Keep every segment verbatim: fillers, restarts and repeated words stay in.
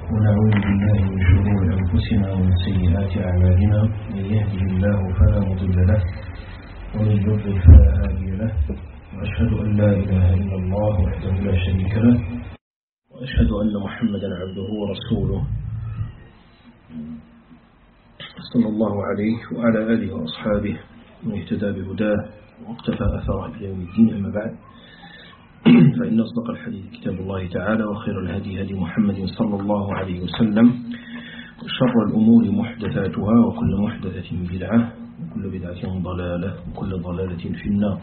ونعوذ بالله من شرور أنفسنا ومن سيئات أعمالنا. من يهده الله فلا مضل له ومن يضلل فلا هادي له، وأشهد أن لا إله إلا الله وحده لا شريك له، وأشهد أن محمدا عبده ورسوله صلى الله عليه وعلى آله وأصحابه من اهتدى بهداه واقتفى أثره إلى يوم الدين. أما بعد، فإن أصدق الحديث كتاب الله تعالى، وخير الهدي هدي محمد صلى الله عليه وسلم، وشر الأمور محدثاتها، وكل محدثة بدعة، وكل بدعة ضلالة، وكل ضلالة في النار.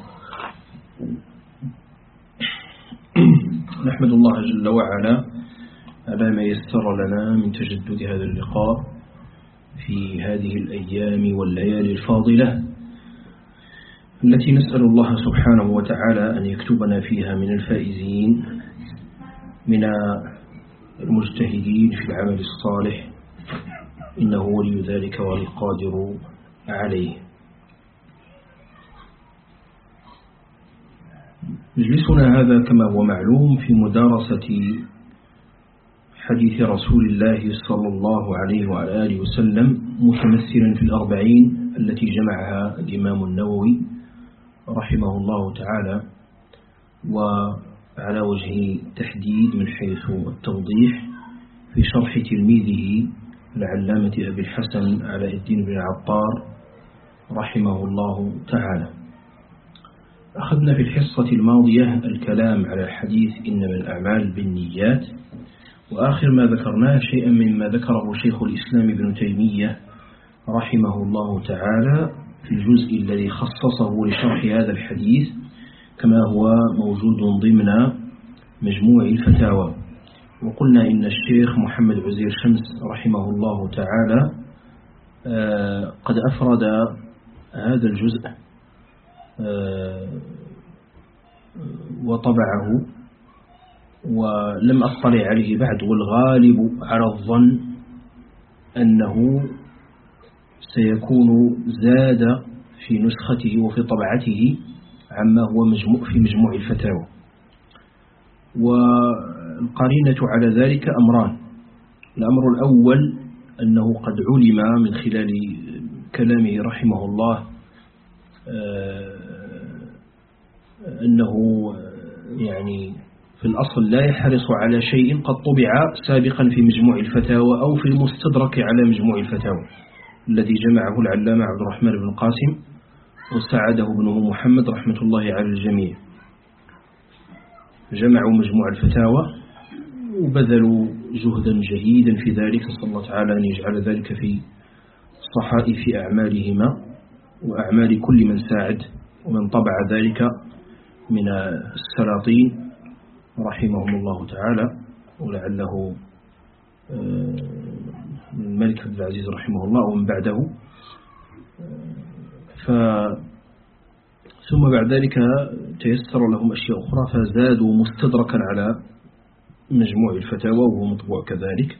نحمد الله جل وعلا على ما يسر لنا من تجدد هذا اللقاء في هذه الأيام والليالي الفاضلة التي نسأل الله سبحانه وتعالى أن يكتبنا فيها من الفائزين، من المجتهدين في العمل الصالح، إنه ولي ذلك والقادر عليه. مجلسنا هذا كما هو معلوم في مدارسة حديث رسول الله صلى الله عليه وعلى آله وسلم، متمثلا في الأربعين التي جمعها الإمام النووي رحمه الله تعالى، وعلى وجه تحديد من حيث التوضيح في شرح تلميذه العلامة أبي الحسن علاء الدين بن العطار رحمه الله تعالى. أخذنا في الحصة الماضية الكلام على حديث إنما الأعمال بالنيات، وآخر ما ذكرناه شيئا مما ذكره شيخ الإسلام ابن تيمية رحمه الله تعالى في الجزء الذي خصصه لشرح هذا الحديث، كما هو موجود ضمن مجموع الفتاوى. وقلنا إن الشيخ محمد عزير شمس رحمه الله تعالى قد أفرد هذا الجزء وطبعه، ولم أطلع عليه بعد، والغالب على الظن أنه سيكون زاد في نسخته وفي طبعته عما هو مجموع في مجموع الفتاوى. والقرينة على ذلك أمران: الأمر الأول أنه قد علم من خلال كلامه رحمه الله أنه يعني في الأصل لا يحرص على شيء قد طبع سابقا في مجموع الفتاوى أو في المستدرك على مجموع الفتاوى الذي جمعه العلامة عبد الرحمن بن قاسم وساعده ابنه محمد رحمة الله على الجميع. جمعوا مجموع الفتاوى وبذلوا جهدا جهيدا في ذلك، نسأل الله تعالى أن يجعل ذلك في صحائف أعمالهما وأعمال كل من ساعد ومن طبع ذلك من السلاطين رحمهم الله تعالى، ولعله الملك عبد العزيز رحمه الله ومن بعده. ف ثم بعد ذلك تيسر لهم أشياء أخرى فزادوا مستدركا على مجموع الفتاوى وهو مطبوع كذلك.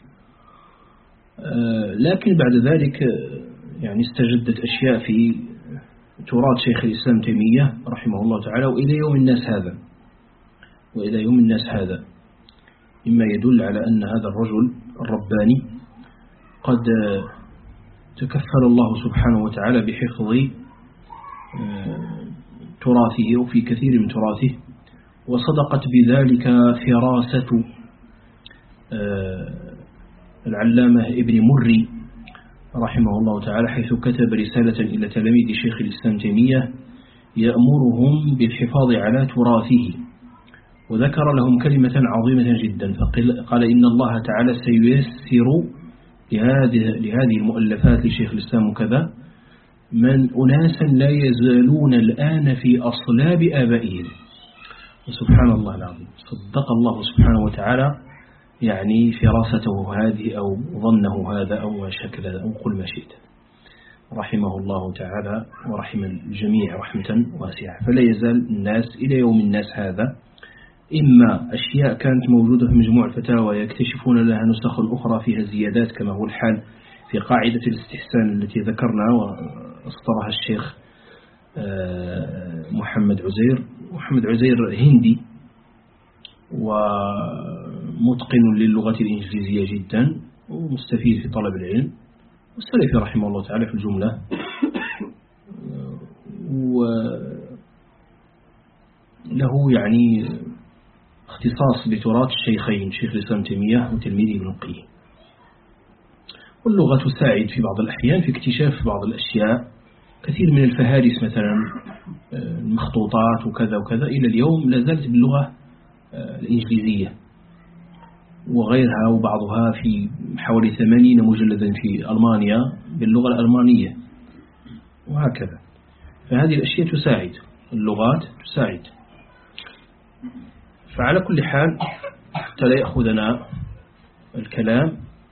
لكن بعد ذلك يعني استجدت أشياء في تراث شيخ الإسلام تيمية رحمه الله تعالى، وإلى يوم الناس هذا وإلى يوم الناس هذا مما يدل على أن هذا الرجل الرباني قد تكفل الله سبحانه وتعالى بحفظ تراثه وفي كثير من تراثه، وصدقت بذلك فراسة العلامة ابن مري رحمه الله تعالى، حيث كتب رسالة إلى تلاميذ شيخ الإسلام تيمية يأمرهم بالحفاظ على تراثه، وذكر لهم كلمة عظيمة جدا، فقال إن الله تعالى سييسر لهذه لهذه المؤلفات لشيخ الإسلام وكذا من أناسا لا يزالون الآن في أصلاب آبائهم. وسبحان الله العظيم، صدق الله سبحانه وتعالى يعني فراسته هذه أو ظنه هذا أو ما شكل أو قل ما شئت، رحمه الله تعالى ورحم الجميع رحمة واسعة. فلا يزال الناس إلى يوم الناس هذا إما أشياء كانت موجودة في مجموع الفتاوى يكتشفون لها نسخ أخرى فيها زيادات، كما هو الحال في قاعدة الاستحسان التي ذكرنا واصطرها الشيخ محمد عزير. محمد عزير هندي، و متقن للغة الإنجليزية جدا ومستفيد في طلب العلم، والسلفي رحمه الله تعالى في الجملة، وله يعني اختصاص بتراث الشيخين شيخ الإسلام تيمية وتلميذه ابن القيم. واللغة تساعد في بعض الأحيان في اكتشاف بعض الأشياء. كثير من الفهارس مثلا المخطوطات وكذا وكذا إلى اليوم لا زالت باللغة الإنجليزية، وغيرها وبعضها في حوالي ثمانين مجلدا في ألمانيا باللغة الألمانية وهكذا. فهذه الأشياء تساعد، اللغات تساعد. فعلى كل حال حتى لا يأخذنا الكلام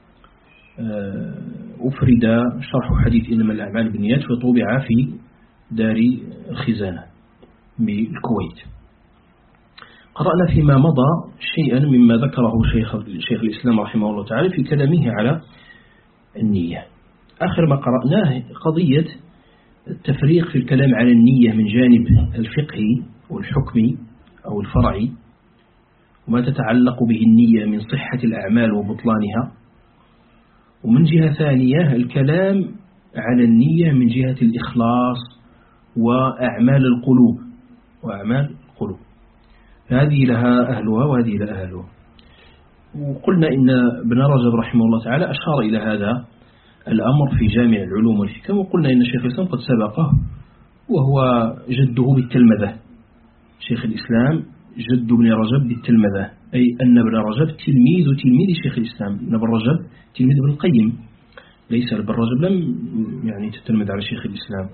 أفرد شرح حديث إنما الأعمال بالنيات وطبع في دار الخزانة بالكويت. قرأنا فيما مضى شيئا مما ذكره شيخ, شيخ الإسلام رحمه الله تعالى في كلامه على النية. آخر ما قرأناه قضية التفريق في الكلام على النية من جانب الفقهي والحكمي أو الفرعي، وما تتعلق به النية من صحة الأعمال وبطلانها، ومن جهة ثانية الكلام على النية من جهة الإخلاص وأعمال القلوب وأعمال القلوب. هذه لها أهلها وهذه لها أهلها. وقلنا إن ابن رجب رحمه الله تعالى أشار إلى هذا الأمر في جامع العلوم والحكم، وقلنا إن شيخ الإسلام قد سبقه وهو جده بالتلمذة. شيخ الإسلام جد ابن رجب بالتلمذة، أي أن ابن رجب تلميذ تلميذ شيخ الإسلام. ابن رجب تلميذ ابن القيم، ليس ابن رجب لم يعني تتلمذ على شيخ الإسلام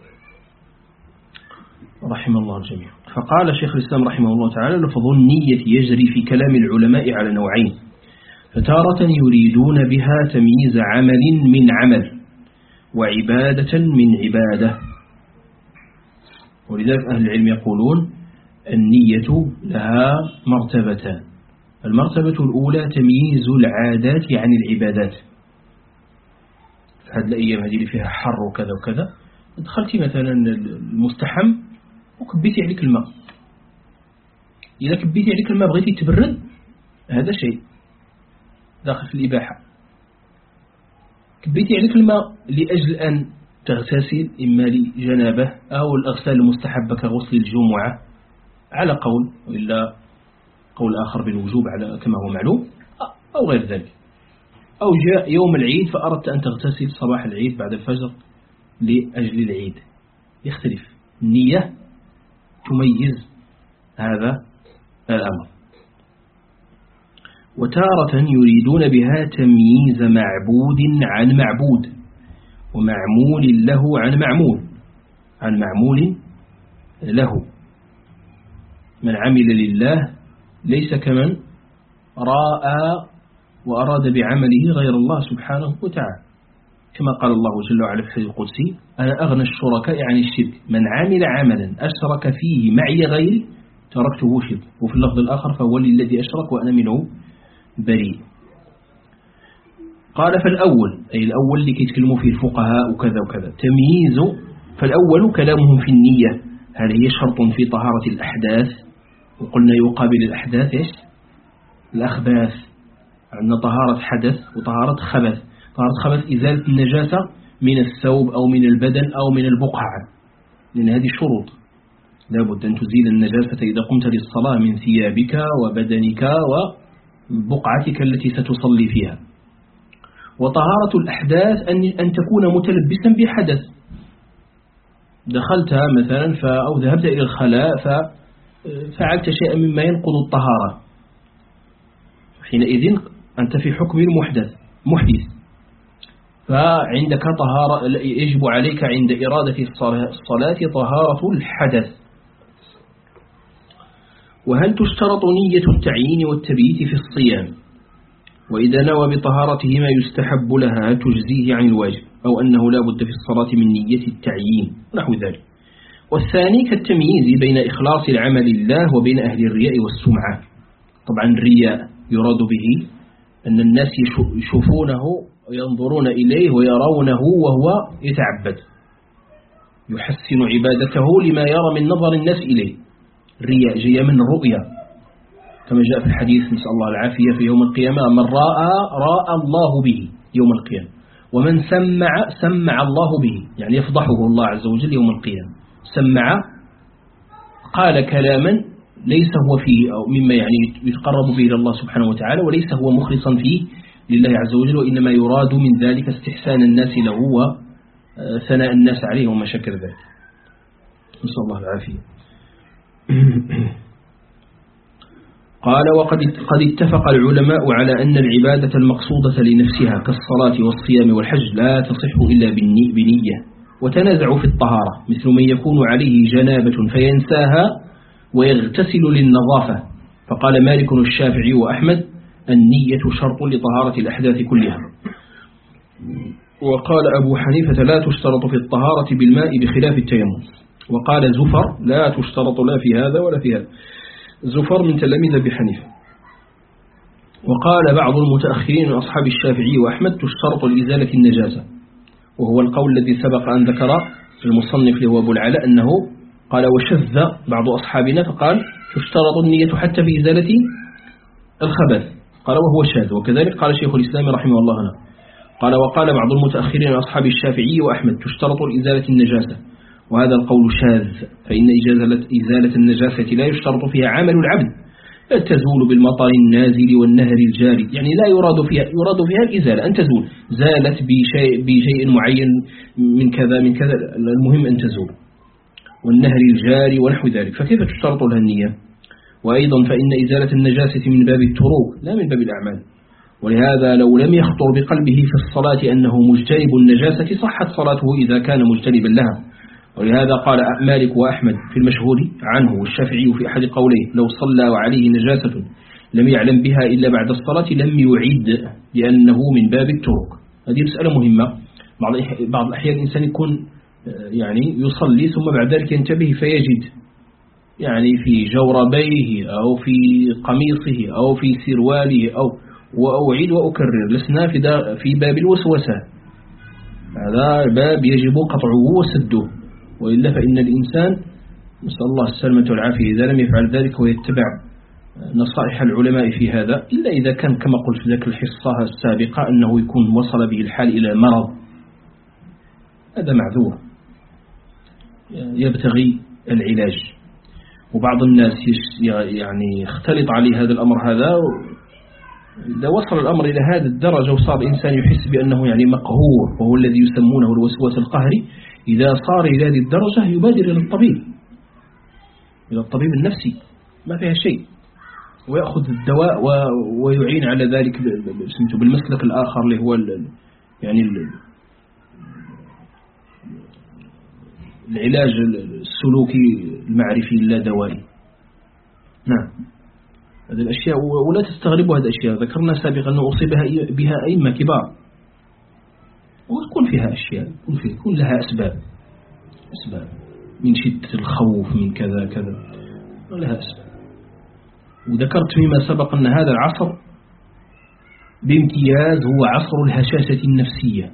رحمه الله الجميع. فقال شيخ الإسلام رحمه الله تعالى: لفظ النية يجري في كلام العلماء على نوعين، فتارة يريدون بها تمييز عمل من عمل وعبادة من عبادة. ولذلك أهل العلم يقولون النية لها مرتبتان. المرتبة الأولى تمييز العادات عن العبادات. هذه الأيام هذه اللي فيها حر وكذا وكذا، دخلتي مثلا المستحم وكبيتي عليك الماء، إذا كبيتي عليك الماء بغيتي تبرد، هذا شيء داخل في الإباحة. كبيتي عليك الماء لأجل أن تغتسل إما لجنابه أو الأغسال المستحبة كغسل الجمعة على قول، وإلا قول آخر بالوجوب على كما هو معلوم، أو غير ذلك. أو جاء يوم العيد فأردت أن تغتسل صباح العيد بعد الفجر لأجل العيد، يختلف. النية تميز هذا الأمر. وتارة يريدون بها تمييز معبود عن معبود، ومعمول له عن معمول عن معمول له. من عمل لله ليس كمن رأى وأراد بعمله غير الله سبحانه وتعالى، كما قال الله جل وعلا في الحديث القدسي: أنا أغنى الشركاء عن الشرك، من عمل عملا أشرك فيه معي غيري تركته شرك. وفي اللفظ الآخر: فهو الذي أشرك وأنا منه بريء. قال: فالأول، أي الأول اللي يتكلموا فيه الفقهاء وكذا وكذا، تمييز. فالأول كلامهم في النية، هل هي شرط في طهارة الأحداث؟ وقلنا يقابل الأحداث إيش؟ الأخباث. عندنا طهارة حدث وطهارة خبث. طهارة خبث إزالة النجاسة من الثوب أو من البدن أو من البقعة، لأن هذه شروط، لابد أن تزيل النجاسة إذا قمت للصلاة من ثيابك وبدنك وبقعتك التي ستصلي فيها. وطهارة الأحداث أن أن تكون متلبسا بحدث، دخلت مثلا أو ذهبت إلى الخلاء ففعلت شيئا مما ينقض الطهارة، حينئذ أنت في حكم المحدث محدث، فعندك طهارة، يجب عليك عند إرادة الصلاة طهارة الحدث. وهل تشترط نية التعيين والتبييت في الصيام؟ وإذا نوى بطهارتهما يستحب لها تجزيه عن الواجب، أو أنه لا بد في الصلاة من نية التعيين نحو ذلك. والثاني كالتمييز بين إخلاص العمل لله وبين أهل الرياء والسمعة. طبعا الرياء يراد به أن الناس يشوفونه وينظرون إليه ويرونه وهو يتعبد، يحسن عبادته لما يرى من نظر الناس إليه. الرياء جاء من الرؤية، كما جاء في الحديث نسأل الله العافية في يوم القيامة من رأى رأى الله به يوم القيامة، ومن سمع سمع الله به، يعني يفضحه الله عز وجل يوم القيامة. سمع قال كلاما ليس هو فيه أو مما يعني يتقرب به إلى الله سبحانه وتعالى، وليس هو مخلصا فيه لله عز وجل، وإنما يراد من ذلك استحسان الناس له وثناء الناس عليه وما شكل ذلك. نسأل الله العافية. قال وقد قد اتفق العلماء على أن العبادة المقصودة لنفسها كالصلاة والصيام والحج لا تصح إلا بنية، وتنازعوا في الطهارة مثل من يكون عليه جنابة فينساها ويغتسل للنظافة، فقال مالك الشافعي وأحمد النية شرط لطهارة الأحداث كلها. وقال أبو حنيفة لا تشترط في الطهارة بالماء بخلاف التيمم. وقال زفر لا تشترط لا في هذا ولا في هذا. زفر من تلاميذ أبي حنيفة. وقال بعض المتأخرين من أصحاب الشافعي وأحمد تشترط لإزالة النجاسة، وهو القول الذي سبق أن ذكر المصنف له أبو العلاء أنه قال وشذ بعض أصحابنا فقال تشترط النية حتى في إزالة الخبث، قال وهو شاذ. وكذلك قال شيخ الإسلام رحمه الله هنا قال وقال بعض المتأخرين من أصحاب الشافعي وأحمد تشترط لإزالة النجاسة، وهذا القول شاذ، فإن إزالة النجاسة لا يشترط فيها عمل العبد، تزول بالمطر النازل والنهر الجاري، يعني لا يراد فيها يراد فيها الإزالة أن تزول، زالت بشيء, بشيء معين من كذا من كذا، المهم أن تزول، والنهر الجاري ونحو ذلك، فكيف تشترط لها النية؟ وأيضا فإن إزالة النجاسة من باب التروك لا من باب الأعمال، ولهذا لو لم يخطر بقلبه في الصلاة أنه مجتنب النجاسة صحت صلاته إذا كان مجتنبا لها. ولهذا قال مالك وأحمد في المشهور عنه والشافعي في أحد قوليه لو صلى وعليه نجاسة لم يعلم بها إلا بعد الصلاة لم يعيد لأنه من باب التروك. هذه مسألة مهمة. بعض الأحيان الإنسان يكون يعني يصلي ثم بعد ذلك ينتبه فيجد يعني في جوربيه أو في قميصه أو في سرواله أو وأعيد وأكرر لسنا في, في باب الوسوسة، هذا باب يجب قطعه وسده، وإلا فإن الإنسان نسأل الله السلامة والعافية إذا لم يفعل ذلك ويتبع نصائح العلماء في هذا، إلا إذا كان كما قلت في ذلك الحصة السابقة أنه يكون وصل به الحال إلى مرض، هذا معذور يبتغي العلاج. وبعض الناس يعني اختلط عليه هذا الأمر هذا، إذا وصل الأمر إلى هذه الدرجة وصار الإنسان يحس بأنه يعني مقهور وهو الذي يسمونه الوسواس القهري، إذا صار إلى هذه الدرجة يبادر إلى الطبيب إلى الطبيب النفسي ما فيها شيء، ويأخذ الدواء ويعين على ذلك بالمسلك الآخر اللي هو يعني العلاج السلوكي المعرفي اللادوائي. نعم هذه الأشياء، ولا تستغربوا هذه الأشياء، ذكرنا سابقا أنه أصيبها بها أئمة كبار، ويكون فيها أشياء يكون, فيه يكون لها أسباب أسباب من شدة الخوف من كذا كذا لها أسباب. وذكرت فيما سبق أن هذا العصر بامتياز هو عصر الهشاشة النفسية،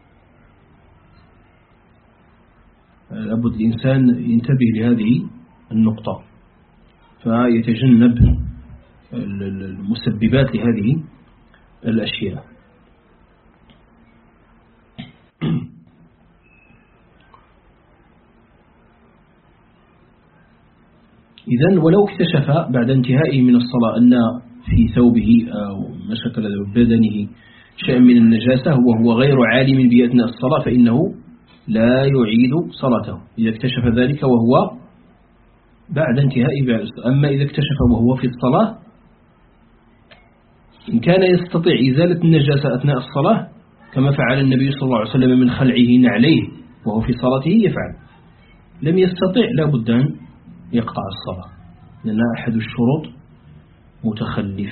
لابد الإنسان ينتبه لهذه النقطة فيتجنب المسببات لهذه الأشياء. إذن ولو اكتشف بعد انتهائه من الصلاة أن في ثوبه أو مشكل بدنه شيء من النجاسة وهو غير عالم بأثناء الصلاة فإنه لا يعيد صلاته إذا اكتشف ذلك وهو بعد انتهائه بعد الصلاة. أما إذا اكتشف وهو في الصلاة إن كان يستطيع إزالة النجاسة أثناء الصلاة كما فعل النبي صلى الله عليه وسلم من خلعه نعليه وهو في صلاته يفعل، لم يستطيع لا بد أن يقطع الصلاة لأن أحد الشروط متخلف.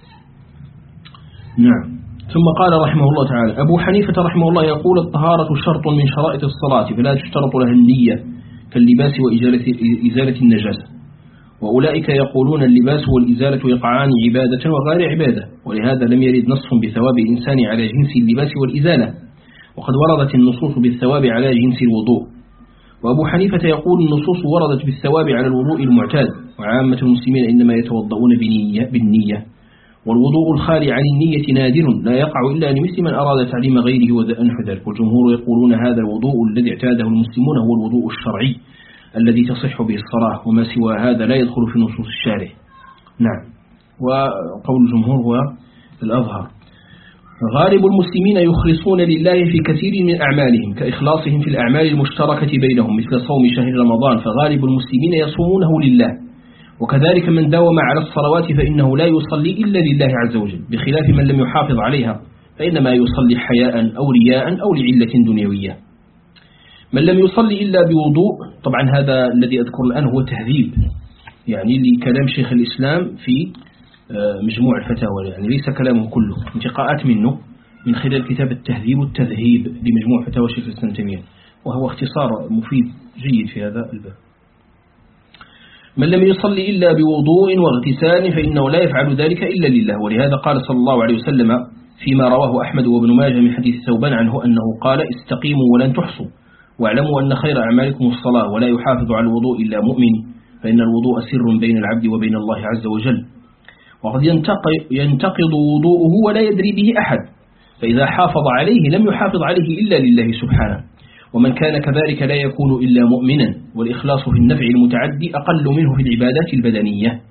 نعم. ثم قال رحمه الله تعالى أبو حنيفة رحمه الله يقول الطهارة شرط من شرائط الصلاة فلا تشترط لها النية كاللباس وإزالة النجاسة، وأولئك يقولون اللباس والإزالة يقعان عبادة وغير عبادة، ولهذا لم يرد نص بثواب الإنسان على جنس اللباس والإزالة، وقد وردت النصوص بالثواب على جنس الوضوء. وأبو حنيفة يقول النصوص وردت بالثواب على الوضوء المعتاد، وعامة المسلمين إنما يتوضؤون بنية بالنية، والوضوء الخالي عن النية نادر لا يقع إلا لمثل من أراد تعليم غيره ونحو ذلك. والجمهور يقولون هذا الوضوء الذي اعتاده المسلمون هو الوضوء الشرعي الذي تصح به الصلاة، وما سوى هذا لا يدخل في نصوص الشارع. نعم، وقول الجمهور هو الأظهر. غالب المسلمين يخلصون لله في كثير من أعمالهم كإخلاصهم في الأعمال المشتركة بينهم مثل صوم شهر رمضان، فغالب المسلمين يصومونه لله. وكذلك من داوم على الصلوات فإنه لا يصلي إلا لله عز وجل، بخلاف من لم يحافظ عليها فإنما يصلي حياء أو رياء أو لعلة دنيوية. من لم يصلي إلا بوضوء، طبعا هذا الذي أذكر الآن هو تهذيب يعني لكلام شيخ الإسلام في مجموع الفتاوى، يعني ليس كلامه كله، انتقاءات منه من خلال كتاب التهذيب والتذهيب لمجموع فتاوى شيخ الإسلام تيمية، وهو اختصار مفيد جيد في هذا الباب. من لم يصلي إلا بوضوء واغتسال فإنه لا يفعل ذلك إلا لله، ولهذا قال صلى الله عليه وسلم فيما رواه أحمد وابن ماجه من حديث ثوبان عنه أنه قال استقيموا ولن تحصوا، واعلموا أن خير أعمالكم الصلاة، ولا يحافظ على الوضوء إلا مؤمن، فإن الوضوء سر بين العبد وبين الله عز وجل، وقد ينتقض وضوءه ولا يدري به أحد، فإذا حافظ عليه لم يحافظ عليه إلا لله سبحانه. ومن كان كذلك لا يكون إلا مؤمنا، والإخلاص في النفع المتعدي أقل منه في العبادات البدنية.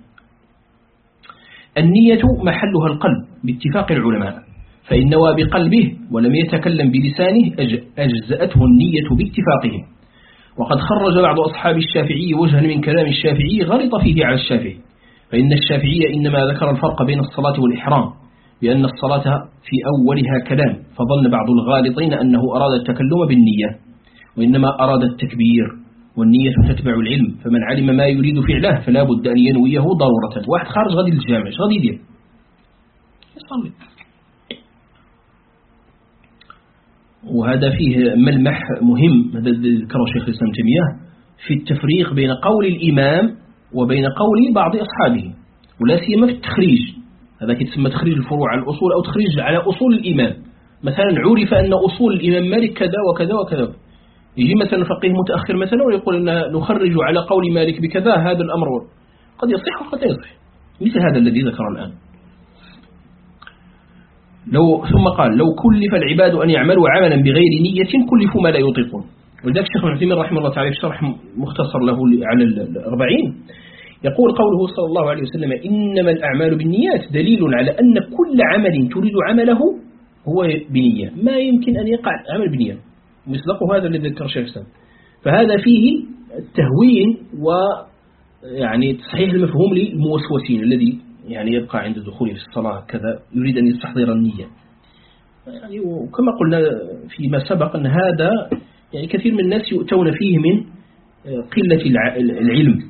النية محلها القلب باتفاق العلماء، فإن نوى بقلبه ولم يتكلم بلسانه أجزأته النية باتفاقهم. وقد خرج بعض أصحاب الشافعي وجها من كلام الشافعي غلط فيه على الشافعي، فإن الشافعي إنما ذكر الفرق بين الصلاة والإحرام بأن الصلاة في أولها كلام، فظن بعض الغالطين أنه أراد التكلم بالنية، وإنما أراد التكبير، والنية تتبع العلم، فمن علم ما يريد فعله فلا بد أن ينويه ضرورة. واحد خارج غادي للجامع اش غادي يدير؟ يصلي. وهذا فيه ملمح مهم هذا ذكره شيخ الإسلام تيمية في التفريق بين قول الإمام وبين قول بعض أصحابه، ولا سيما في التخريج. هذا يتسمى تخريج الفروع على الأصول أو تخريج على أصول الإمام. مثلا عرف أن أصول الإمام مالك كذا وكذا وكذا، يجي مثلا فقيه متأخر مثلا ويقول أن نخرج على قول مالك بكذا، هذا الأمر قد يصح وقد لا يصح، مثل هذا الذي ذكر الآن. لو ثم قال لو كلف العباد أن يعملوا عملا بغير نية كلفوا ما لا يطيقون. ولذلك الشيخ ابن عثيمين رحمه الله تعالى في شرح مختصر له على الأربعين يقول قوله صلى الله عليه وسلم إنما الأعمال بالنيات دليل على أن كل عمل تريد عمله هو بنية، ما يمكن أن يقع عمل بنية، مصدقه هذا الذي ذكر الشيخ الإسلام. فهذا فيه التهوين ويعني تصحيح المفهوم للموسوسين الذي يعني يبقى عند الدخول في الصلاة كذا يريد أن يستحضر النية. يعني وكما قلنا فيما سبق أن هذا يعني كثير من الناس يؤتون فيه من قلة العلم.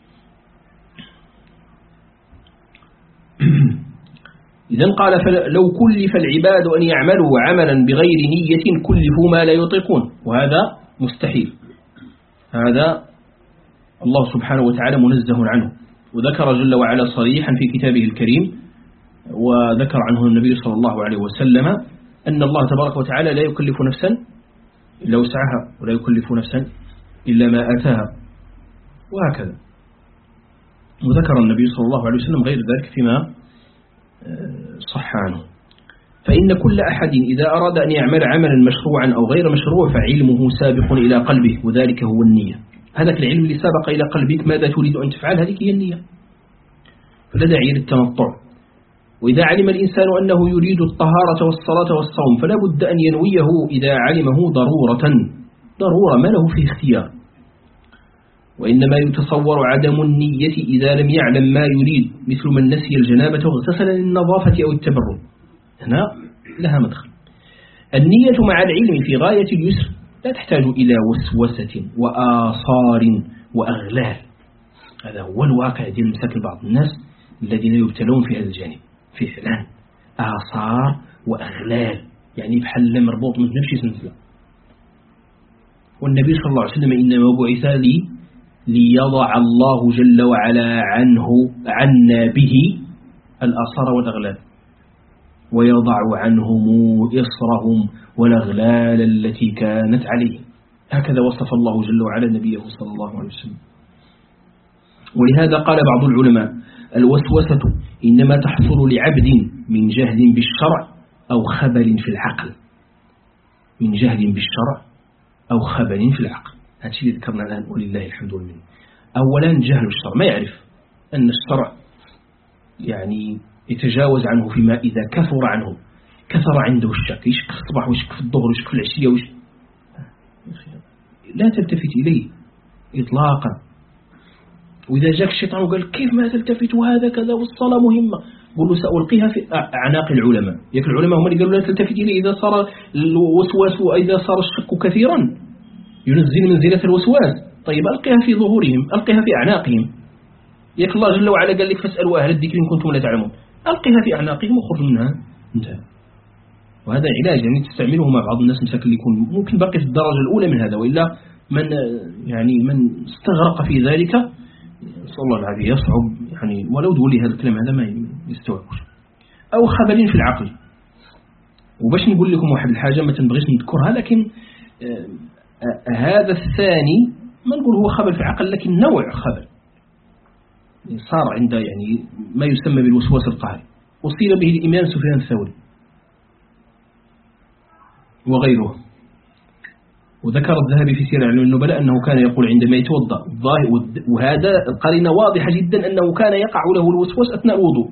إذن قال لو كلف العباد أن يعملوا عملا بغير نية كلفوا ما لا يطيقون، وهذا مستحيل، هذا الله سبحانه وتعالى منزه عنه، وذكر جل وعلا صريحا في كتابه الكريم وذكر عنه النبي صلى الله عليه وسلم أن الله تبارك وتعالى لا يكلف نفسا إلا وسعها ولا يكلف نفسا إلا ما آتاها، وهكذا. وذكر النبي صلى الله عليه وسلم غير ذلك فيما صح عنه. فإن كل أحد إذا أراد أن يعمل عملا مشروعا أو غير مشروع فعلمه سابق إلى قلبه، وذلك هو النية. هذا العلم اللي سابق إلى قلبك ماذا تريد أن تفعل، هذه هي النية، فلا داعي للتنطع. وإذا علم الإنسان أنه يريد الطهارة والصلاة والصوم فلا بد أن ينويه إذا علمه ضرورة ضرورة ما له فيه اختيار. وإنما يتصور عدم النية إذا لم يعلم ما يريد، مثل من نسي الجنابة واغتسل للنظافة أو التبرد، هنا لها مدخل. النية مع العلم في غاية اليسر، لا تحتاج إلى وسوسة وآصار وأغلال. هذا هو الواقع ديال مساكن بعض الناس الذين يبتلون في هذا الجانب، في فعلان آصار وأغلال، يعني بحال مربوط من نفسي سنسلة. والنبي صلى الله عليه وسلم إنما بعث لي ليضع الله جل وعلا عنه عنا به الآصار والأغلال، ويضع عنهم إصرهم والأغلال التي كانت عليه. هكذا وصف الله جل وعلا نبيه صلى الله عليه وسلم. ولهذا قال بعض العلماء الوسوسة إنما تحصل لعبد من جهل بالشرع أو خبل في العقل، من جهل بالشرع أو خبل في العقل. هذا الشيء اللي ذكرنا الآن ولله الحمد والمنة. أولا جهل الشرع، ما يعرف أن الشرع يعني يتجاوز عنه فيما إذا كثر عنه، كثر عنده الشك، يشك في الصباح ويشك في الظهر ويشك في العشية ويشك. لا تلتفت إليه إطلاقا. وإذا جاك الشيطان وقال كيف ما تلتفت وهذا كذا والصلاة مهمة، قل له سألقيها في أعناق العلماء. يك العلماء هم اللي قالوا لا تلتفت إليه إذا صار الوسواس وإذا صار الشك كثيرا ينزل منزلة الوسواس. طيب ألقيها في ظهورهم، ألقيها في أعناقهم. يك الله جل وعلا قال لك فاسألوا أهل الذكر إن كنتم لا تعلمون، ألقيها في أعناقهم وخرج منها انتهى. وهذا علاج يعني تستعمله مع بعض الناس مساكن اللي يكون ممكن باقي في الدرجة الأولى من هذا، وإلا من يعني من استغرق في ذلك نسأل الله العافية يصعب يعني ولو تقول لي هذا الكلام هذا ما يستوعبش. أو خبل في العقل. وباش نقول لكم واحد الحاجة ما تنبغيش نذكرها، لكن آه آه هذا الثاني ما نقول هو خبل في العقل لكن نوع خبل صار عنده يعني ما يسمى بالوسواس القهري، وصيل به الإمام سفيان الثوري وغيره. وذكر الذهبي في سير علم النبلاء أنه كان يقول عندما يتوضأ، وهذا القرينة واضحة جدا أنه كان يقع له الوسواس أثناء الوضوء،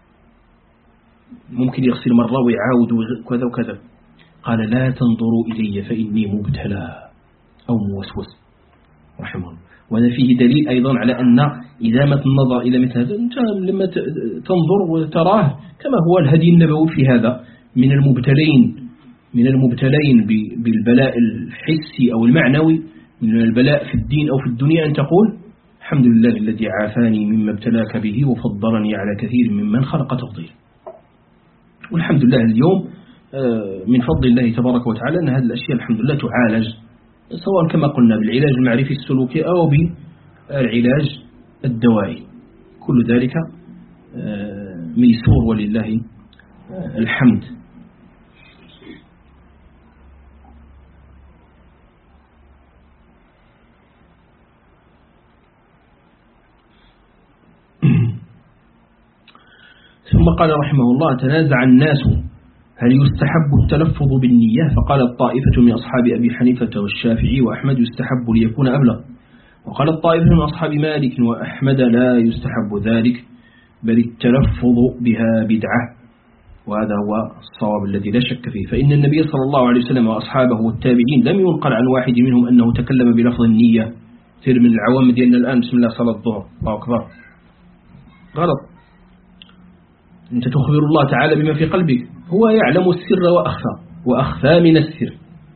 ممكن يغسل مرة ويعاود وكذا وكذا. قال لا تنظروا إلي فإني مبتلى أو موسوس رحمه الله. وهذا فيه دليل أيضا على أن إدامة النظر إلى مثل هذا أنت لما تنظر وتراه كما هو الهدي النبوي في هذا من المبتلين من المبتلين بالبلاء الحسي أو المعنوي، من البلاء في الدين أو في الدنيا، أن تقول الحمد لله الذي عافاني مما ابتلاك به وفضلني على كثير ممن خلق تفضيل. والحمد لله اليوم من فضل الله تبارك وتعالى أن هذه الأشياء الحمد لله تعالج، سواء كما قلنا بالعلاج المعرفي السلوكي أو بالعلاج الدوائي، كل ذلك ميسور ولله الحمد. ثم قال رحمه الله تنازع الناس هل يستحب التلفظ بالنية؟ فقال الطائفة من أصحاب أبي حنيفة والشافعي وأحمد يستحب ليكون أبلغ، وقال الطائفة من أصحاب مالك وأحمد لا يستحب ذلك بل التلفظ بها بدعة، وهذا هو الصواب الذي لا شك فيه. فإن النبي صلى الله عليه وسلم وأصحابه والتابعين لم ينقل عن واحد منهم أنه تكلم بلفظ النية. كثير من العوام ديالنا الآن بسم الله صلاة الظهر الله أكبر، غلط. أنت تخبر الله تعالى بما في قلبك، هو يعلم السر وأخفى وأخفى من السر.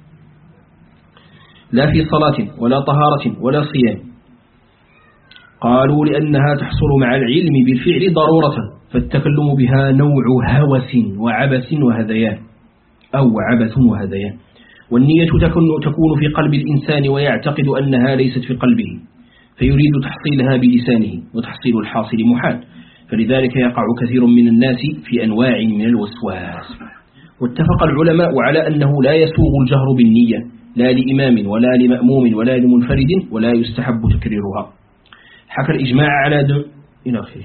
لا في صلاة ولا طهارة ولا صيام. قالوا لأنها تحصل مع العلم بالفعل ضرورة، فالتكلم بها نوع هوس وعبث وهذيان أو عبث وهذيان. والنية تكون في قلب الإنسان ويعتقد أنها ليست في قلبه، فيريد تحصيلها بلسانه، وتحصيل الحاصل محال، فلذلك يقع كثير من الناس في أنواع من الوسواس. واتفق العلماء على أنه لا يسوغ الجهر بالنية لا لإمام ولا لمأموم ولا لمنفرد، ولا يستحب تكريرها. حكى الإجماع على دم إلى آخره.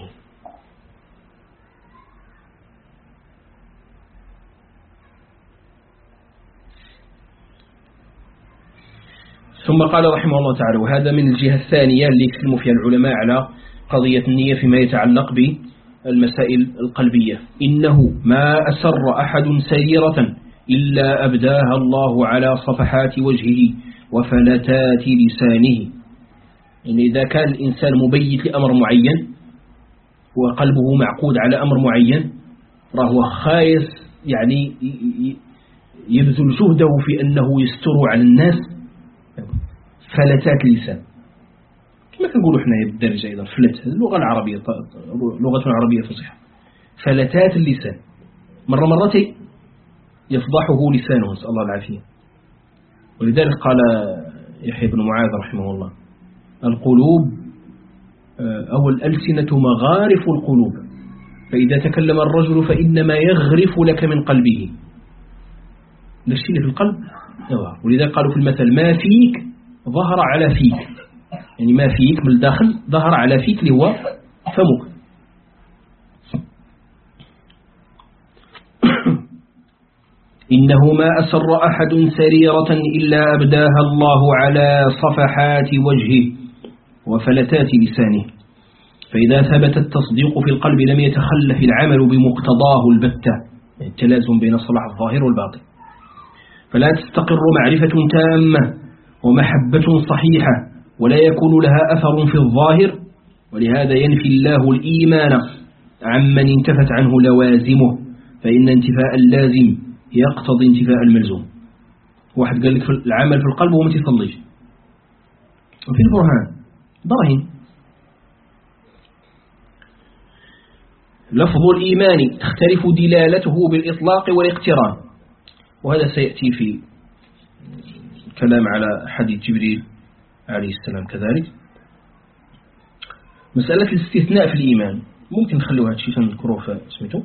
ثم قال رحمه الله تعالى وهذا من الجهة الثانية اللي يكلم فيها العلماء على قضية النية فيما يتعلق بالمسائل القلبية. إنه ما أسر أحد سريرة إلا أبداها الله على صفحات وجهه وفلتات لسانه. إن إذا كان الإنسان مبيت لأمر معين وقلبه معقود على أمر معين، راه خايس يعني يبذل جهده في أنه يستر على الناس، فلتات لسان كما كنقولوا احنا بالدرجة أيضا فلت، اللغة العربية لغة عربية فصيحة. فلتات اللسان مرة مرتين يفضحه لسانه، نسأل الله العافية. ولذلك قال يحيى بن معاذ رحمه الله القلوب أو الألسنة مغارف القلوب، فإذا تكلم الرجل فإنما يغرف لك من قلبه. الشيء في القلب ولذا قالوا في المثل ما فيك ظهر على فيك، يعني ما فيك من الداخل ظهر على فيك اللي هو فمك. إنه ما أسر أحد سريرة إلا أبداها الله على صفحات وجهه وفلتات لسانه، فإذا ثبت التصديق في القلب لم يتخلف العمل بمقتضاه البتة، التلازم بين الصلاح الظاهر والباطن، فلا تستقر معرفة تامة ومحبة صحيحة ولا يكون لها أثر في الظاهر، ولهذا ينفي الله الإيمان عمن انتفت عنه لوازمه، فإن انتفاء اللازم يقتضي انتفاء الملزوم. واحد قال لك العمل في القلب وما تصليش، وفي البرهان براهين. لفظ الإيمان تختلف دلالته بالإطلاق والاقتران، وهذا سيأتي في كلام على حديث جبريل عليه السلام. كذلك مسألة الاستثناء في الإيمان ممكن نخلوها هذا الشيء نذكروه في اسمته.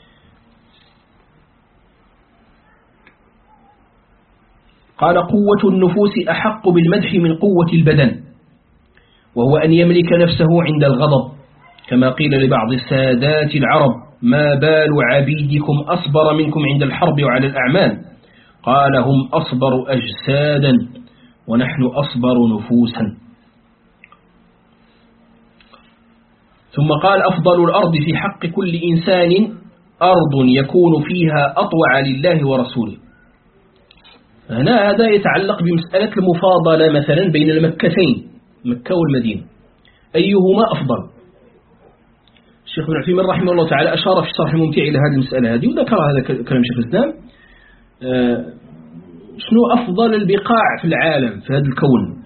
قال قوة النفوس أحق بالمدح من قوة البدن، وهو أن يملك نفسه عند الغضب، كما قيل لبعض سادات العرب ما بال عبيدكم أصبر منكم عند الحرب وعلى الأعمال، قال هم أصبر أجسادا ونحن أصبر نفوسا. ثم قال أفضل الأرض في حق كل إنسان أرض يكون فيها أطوع لله ورسوله. هنا هذا يتعلق بمسألة المفاضلة مثلا بين المكتين، مكة والمدينة، أيهما أفضل؟ الشيخ ابن عثيمين رحمه الله تعالى أشار في الشرح الممتع إلى هذه المسألة هذه، وذكر هذا كلام شيخ الإسلام. آه شنو أفضل البقاع في العالم في هذا الكون؟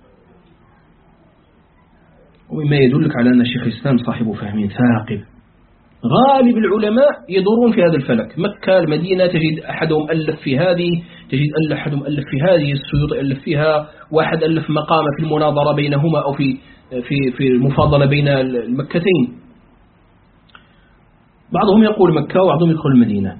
ومما يدلك على أن الشيخ الإسلام صاحب فهم ثاقب. غالب العلماء يدورون في هذا الفلك، مكة المدينة تجد أحدهم ألف في هذه، تجد أحدهم ألف في هذه، السيوط ألف فيها، واحد ألف مقام في المناظرة بينهما أو في في في المفاضلة بين المكتين. بعضهم يقول مكة وبعضهم يقول المدينة.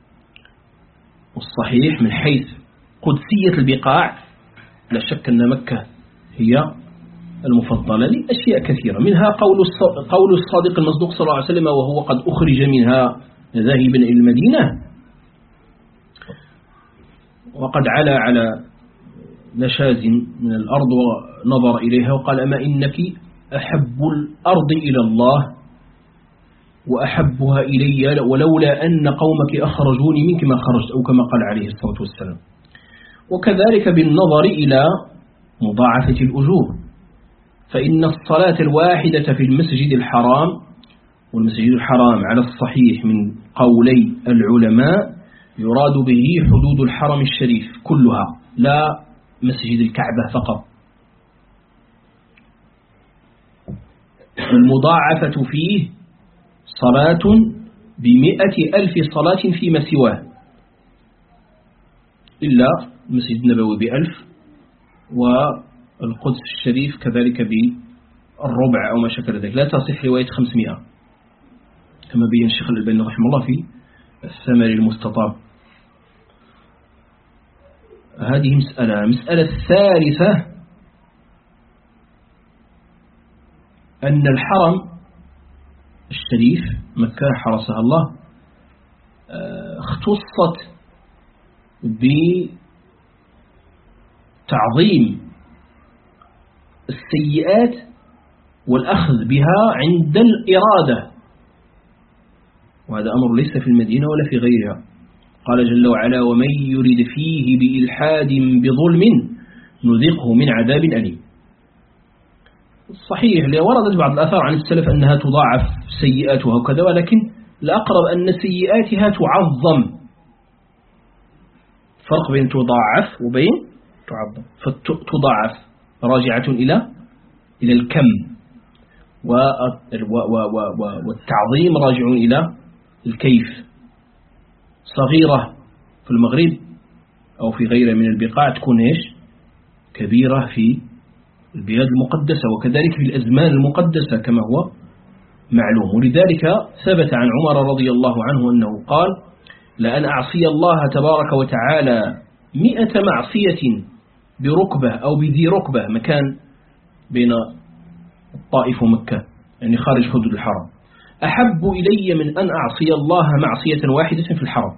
والصحيح من حيث قدسية البقاع لا شك أن مكة هي المفضلة لأشياء كثيرة، منها قول قول الصادق المصدوق صلى الله عليه وسلم وهو قد أخرج منها ذاهبا إلى المدينة، وقد علا على نشاز من الأرض ونظر إليها وقال أما إنك أحب الأرض إلى الله وأحبها إلي ولولا أن قومك أخرجوني منك ما خرجت، أو كما قال عليه الصلاة والسلام. وكذلك بالنظر إلى مضاعفة الأجور، فإن الصلاة الواحدة في المسجد الحرام، والمسجد الحرام على الصحيح من قولي العلماء يراد به حدود الحرم الشريف كلها، لا مسجد الكعبة فقط. المضاعفة فيه صلاة بمئة ألف صلاة فيما سواه، إلا المسجد النبوي بألف، والقدس الشريف كذلك بالربع أو ما شكل ذلك. لا تصح رواية خمسمائة كما بين الشيخ الألباني رحمه الله في الثمر المستطاب. هذه مسألة. مسألة الثالثة أن الحرم الشريف مكة حرسها الله اختصت بتعظيم السيئات والأخذ بها عند الإرادة، وهذا أمر ليس في المدينة ولا في غيرها. قال جل وعلا ومن يرد فيه بإلحاد بظلم نذقه من عذاب أليم. صحيح وردت بعض الآثار عن السلف أنها تضاعف سيئاتها وكذا، ولكن الأقرب أن سيئاتها تعظم. فرق بين تضاعف وبين تعظم. فتضاعف راجعة إلى إلى الكم، والتعظيم راجع إلى الكيف. صغيرة في المغرب أو في غيرها من البقاع تكون إيش كبيرة في البلاد المقدسة، وكذلك في الأزمان المقدسة كما هو معلوم. ولذلك ثبت عن عمر رضي الله عنه أنه قال لأن أعصي الله تبارك وتعالى مئة معصية بركبة أو بذي ركبة، مكان بين الطائف ومكة يعني خارج حدود الحرم، أحب إلي من أن أعصي الله معصية واحدة في الحرم.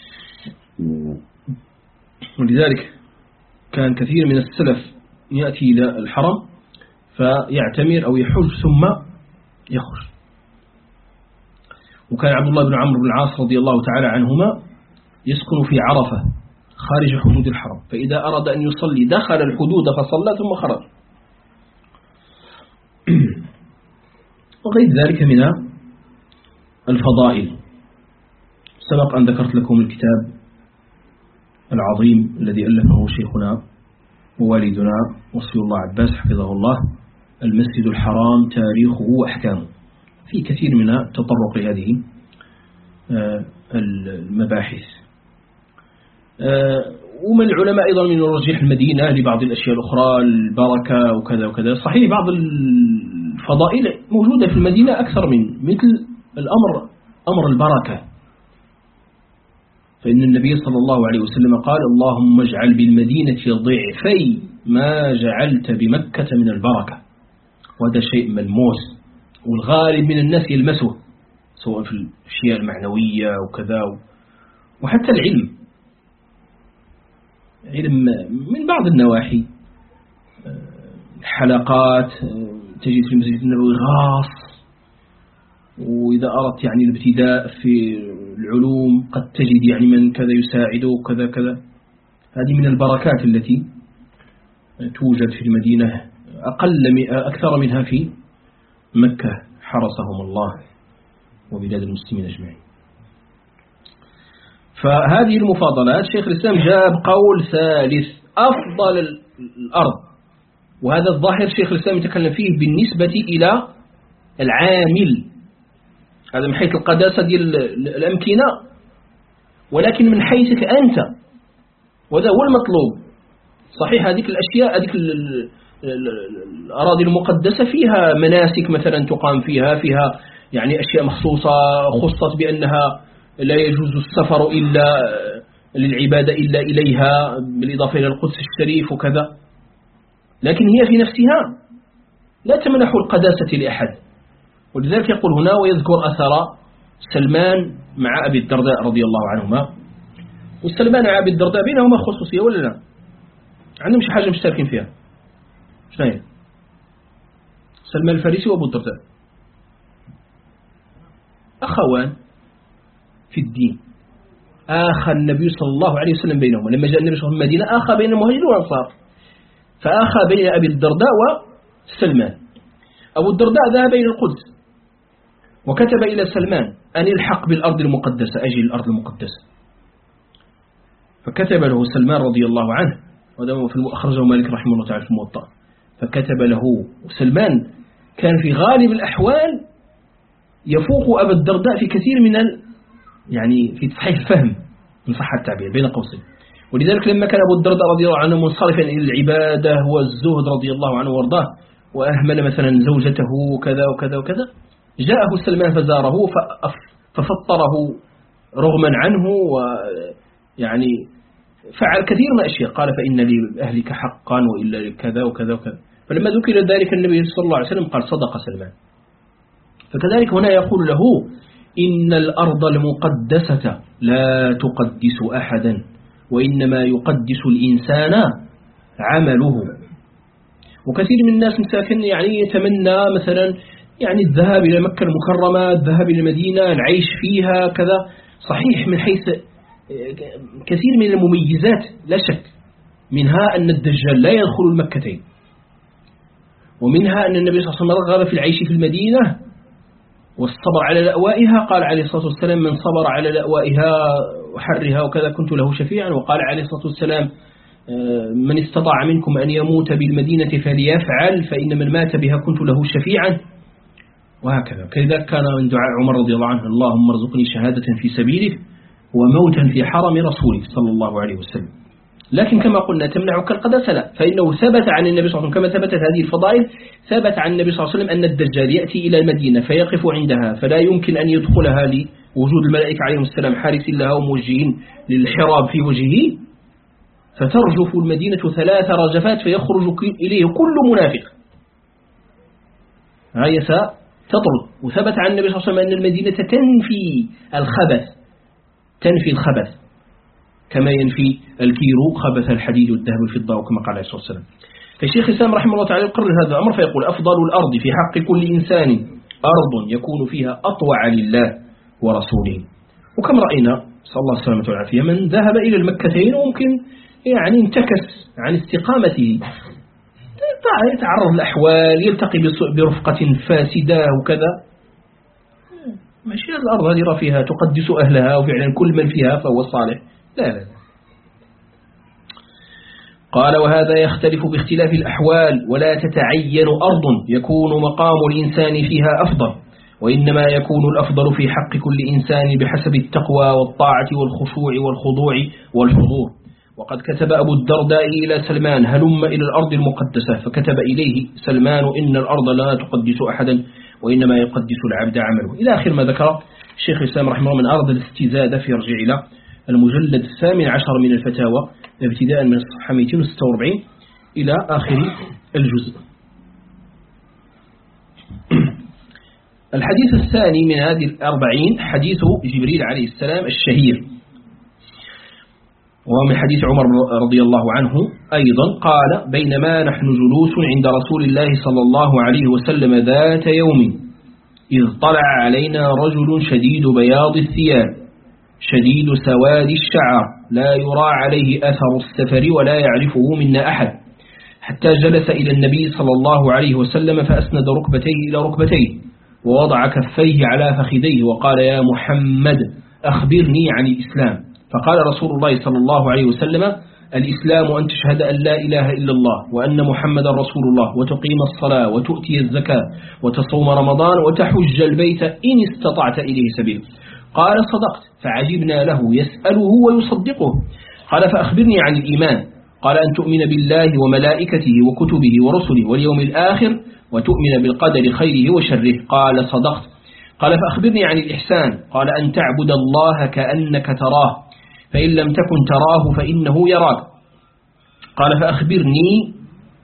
ولذلك كان كثير من السلف يأتي إلى الحرم فيعتمر أو يحج ثم يخرج. وكان عبد الله بن عمرو بن العاص رضي الله تعالى عنهما يسكن في عرفة خارج حدود الحرم، فإذا أراد أن يصلي دخل الحدود فصلى ثم خرج. وغير ذلك من الفضائل. سبق أن ذكرت لكم الكتاب العظيم الذي ألفه شيخنا ووالدنا وصفي الله عباس حفظه الله، المسجد الحرام تاريخه وأحكامه، في كثير من التطرق لهذه المباحث. ومن العلماء أيضا من يرجح المدينة لبعض الأشياء الأخرى، البركة وكذا وكذا. صحيح بعض الفضائل موجودة في المدينة أكثر من مثل الأمر أمر البركة، فإن النبي صلى الله عليه وسلم قال اللهم اجعل بالمدينة ضعفي ما جعلت بمكة من البركة، وهذا شيء ملموس والغالب من الناس يلمسه سواء في الأشياء المعنوية وكذا، وحتى العلم علم من بعض النواحي، الحلقات تجد في المسجد النبوي غاص، وإذا أردت يعني الابتداء في العلوم قد تجد يعني من كذا يساعده وكذا كذا. هذه من البركات التي توجد في المدينة أقل أكثر منها في مكة حرسهم الله وبلاد المسلمين أجمعين. فهذه المفاضلات شيخ الإسلام جاب قول ثالث أفضل الأرض، وهذا الظاهر شيخ الإسلام يتكلم فيه بالنسبة إلى العامل، هذا من حيث القداسة دي الأمكنة، ولكن من حيثك أنت، وهذا هو المطلوب. صحيح هذه الأشياء هذه الأراضي المقدسة فيها مناسك مثلا تقام فيها فيها يعني أشياء مخصوصة خصت بأنها لا يجوز السفر إلا للعبادة إلا إليها بالإضافة إلى القدس الشريف وكذا، لكن هي في نفسها لا تمنح القداسة لأحد. ولذلك يقول هنا ويذكر أثر سلمان مع أبي الدرداء رضي الله عنهما. والسلمان مع أبي الدرداء بينهما خصوصية ولا لا؟ عندهم شي حاجة مشتركين فيها. شنو هي؟ سلمان الفارسي وأبو الدرداء أخوان في الدين، آخى النبي صلى الله عليه وسلم بينهما لما جاء النبي صلى الله عليه وسلم المدينة، آخى بين المهاجرين والأنصار، فآخى بين أبي الدرداء وسلمان. أبو الدرداء ذهب إلى القدس وكتب إلى سلمان أن الحق بالأرض المقدسة، أجل الأرض المقدسة، فكتب له سلمان رضي الله عنه، وهذا أخرجه مالك رحمه الله تعالى في الموطأ، فكتب له سلمان كان في غالب الأحوال يفوق أبا الدرداء في كثير من ال يعني في تصحيح الفهم من صح التعبير بين قوسين. ولذلك لما كان أبو الدرداء رضي الله عنه منصرفا إلى العبادة والزهد رضي الله عنه وارضاه، وأهمل مثلا زوجته وكذا وكذا وكذا، جاءه سلمان فزاره ففطره رغما عنه، ويعني فعل كثير من الأشياء، قال فإن لأهلك حقا وإلا كذا وكذا وكذا. فلما ذكر ذلك النبي صلى الله عليه وسلم قال صدق سلمان. فكذلك هنا يقول له إن الأرض المقدسة لا تقدس أحدا، وإنما يقدس الإنسان عمله. وكثير من الناس مساكن يعني يتمنى مثلا يعني الذهاب إلى مكة المكرمة، الذهاب إلى المدينة، العيش فيها كذا. صحيح من حيث كثير من المميزات لا شك، منها أن الدجال لا يدخل المكتين، ومنها أن النبي صلى الله عليه وسلم رغب في العيش في المدينة والصبر على لأوائها. قال عليه الصلاة والسلام من صبر على لأوائها وحرها وكذا كنت له شفيعا. وقال عليه الصلاة والسلام من استطاع منكم أن يموت بالمدينة فليفعل، فإن من مات بها كنت له شفيعا، وهكذا. كذلك كان من دعاء عمر رضي الله عنه اللهم ارزقني شهادة في سبيلك وموتا في حرم رسولك صلى الله عليه وسلم. لكن كما قلنا تمنعك القداسة لا، فإنه ثبت عن النبي صلى الله عليه وسلم كما ثبتت هذه الفضائل، ثبت عن النبي صلى الله عليه وسلم أن الدجال يأتي إلى المدينة فيقف عندها فلا يمكن أن يدخلها لوجود الملائكة عليهم السلام حارسين لها وموجهين للحراب في وجهه، فترجف المدينة ثلاث رجفات فيخرج إليه كل منافق. هي ستطرد. وثبت عن النبي صلى الله عليه وسلم أن المدينة تنفي الخبث تنفي الخبث كما ينفي الكيرو خبث الحديد والذهب والفضة وكما قال عليه الصلاة والسلام. فالشيخ الإسلام رحمه الله تعالى يقرر هذا الأمر فيقول أفضل الأرض في حق كل إنسان أرض يكون فيها أطوع لله ورسوله. وكم رأينا صلى الله السلامة والعافية من ذهب إلى المكتين وممكن يعني انتكس عن استقامته، يتعرض الأحوال، يلتقي برفقة فاسدة وكذا. ماشي الأرض هذه فيها تقدس أهلها وفعلا كل من فيها فهو صالح. لا لا لا. قال وهذا يختلف باختلاف الأحوال ولا تتعين أرض يكون مقام الإنسان فيها أفضل، وإنما يكون الأفضل في حق كل إنسان بحسب التقوى والطاعة والخشوع والخضوع والحضور. وقد كتب أبو الدرداء إلى سلمان هلم إلى الأرض المقدسة، فكتب إليه سلمان إن الأرض لا تقدس أحدا وإنما يقدس العبد عمله، إلى آخر ما ذكر الشيخ الإسلام رحمه الله. من أراد الاستزادة فيرجع إلى المجلد الثامن عشر من الفتاوى ابتداء من الصفحة مئتين وستة وأربعين إلى آخر الجزء. الحديث الثاني من هذه الأربعين حديث جبريل عليه السلام الشهير، ومن حديث عمر رضي الله عنه أيضا قال بينما نحن جلوس عند رسول الله صلى الله عليه وسلم ذات يوم إذ طلع علينا رجل شديد بياض الثياب شديد سواد الشعر لا يرى عليه أثر السفر ولا يعرفه منا أحد، حتى جلس إلى النبي صلى الله عليه وسلم فأسند ركبتيه إلى ركبتيه ووضع كفيه على فخذيه وقال يا محمد أخبرني عن الإسلام. فقال رسول الله صلى الله عليه وسلم الإسلام أن تشهد أن لا إله إلا الله وأن محمد رسول الله وتقيم الصلاة وتؤتي الزكاة وتصوم رمضان وتحج البيت إن استطعت إليه سبيل. قال صدقت، فعجبنا له يسأله ويصدقه. قال فأخبرني عن الإيمان. قال أن تؤمن بالله وملائكته وكتبه ورسله واليوم الآخر وتؤمن بالقدر خيره وشره. قال صدقت. قال فأخبرني عن الإحسان. قال أن تعبد الله كأنك تراه فإن لم تكن تراه فإنه يراك. قال فأخبرني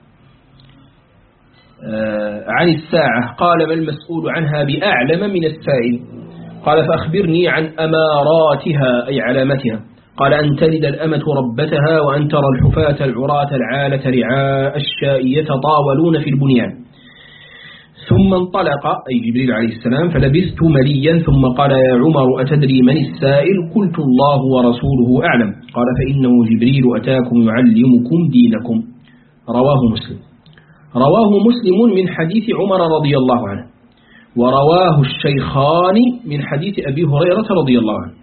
عن الساعة. قال ما المسؤول عنها بأعلم من السائل. قال فأخبرني عن أماراتها أي علامتها. قال أن تلد الأمة ربتها وأن ترى الحفاة العراة العالة رعاء الشاء يتطاولون في البنيان. ثم انطلق أي جبريل عليه السلام فلبثت مليا ثم قال يا عمر أتدري من السائل؟ قلت الله ورسوله أعلم. قال فإنه جبريل أتاكم يعلمكم دينكم. رواه مسلم. رواه مسلم من حديث عمر رضي الله عنه، ورواه الشيخان من حديث أبي هريرة رضي الله عنه.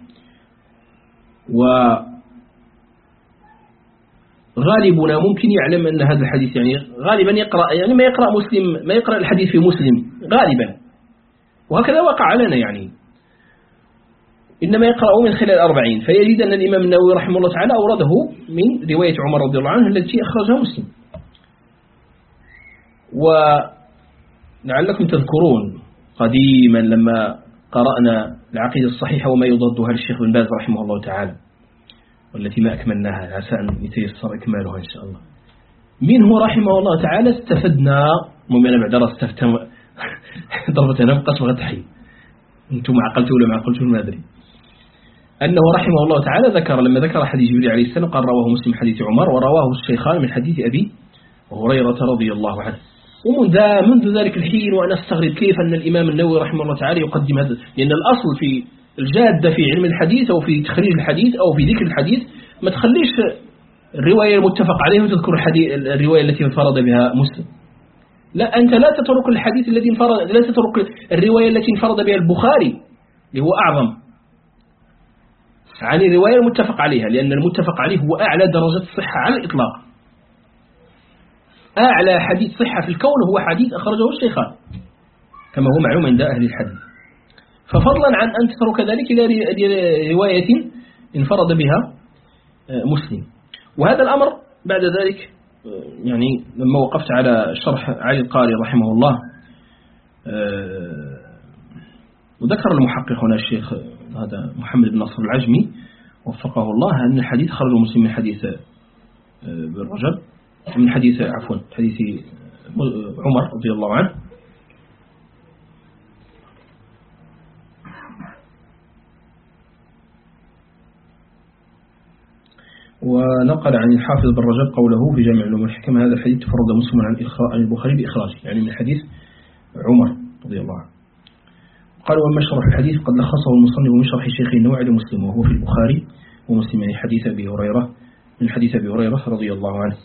وغالبنا ممكن يعلم أن هذا الحديث يعني غالبا يقرأ يعني ما يقرأ مسلم ما يقرأ الحديث في مسلم غالبا، وهكذا وقع لنا يعني إنما يقرأ من خلال الأربعين فيجد أن الإمام النووي رحمه الله تعالى أورده من رواية عمر رضي الله عنه التي أخرجها مسلم. ولعلكم تذكرون قديما لما قرأنا العقيدة الصحيحة وما يضادها للشيخ بن باز رحمه الله تعالى والتي ما أكملناها عسى أن يتيسر إكمالها إن شاء الله. منه رحمه الله تعالى استفدنا مؤمنا بعد رأس استفتم ضربتنا بقص وغتحي أنتم عقلتوا ولا ما عقلتوا ما أدري أنه رحمه الله تعالى ذكر لما ذكر حديث جبريل عليه السلام قال رواه مسلم حديث عمر ورواه الشيخان من حديث أبي هريرة رضي الله عنه. ومنذ منذ ذلك الحين وأنا استغرب كيف أن الإمام النووي رحمه الله تعالى يقدم هذا، لأن الأصل في الجادة في علم الحديث أو في تخريج الحديث أو في ذكر الحديث ما تخليش الرواية المتفق عليها وتذكر الحديث الرواية التي انفرد بها مسلم. لا، أنت لا تترك الحديث الذي انفرد لا تترك الرواية التي انفرد بها البخاري اللي هو أعظم عن الرواية المتفق عليها، لأن المتفق عليه هو أعلى درجة الصحة على الإطلاق. أعلى حديث صحة في الكون هو حديث أخرجه الشيخان كما هو معلوم عند أهل الحديث، ففضلا عن أن تترك ذلك إلى رواية انفرد بها مسلم. وهذا الأمر بعد ذلك يعني لما وقفت على شرح علي القاري رحمه الله وذكر المحقق هنا الشيخ هذا محمد بن نصر العجمي وفقه الله أن الحديث خرج مسلم من حديث بن رجب من حديث عفوا حديث عمر رضي الله عنه. ونقل عن الحافظ بن رجب قوله في جامع العلوم والحكم: هذا الحديث تفرد مسلم عن البخاري بإخراجه، يعني من حديث عمر رضي الله عنه. قال: وما شرح الحديث قد لخصه المصنف من شرح شيخه النووي لمسلم، وهو في البخاري ومسلم، يعني حديث أبي هريرة من حديث أبي هريرة رضي الله عنه.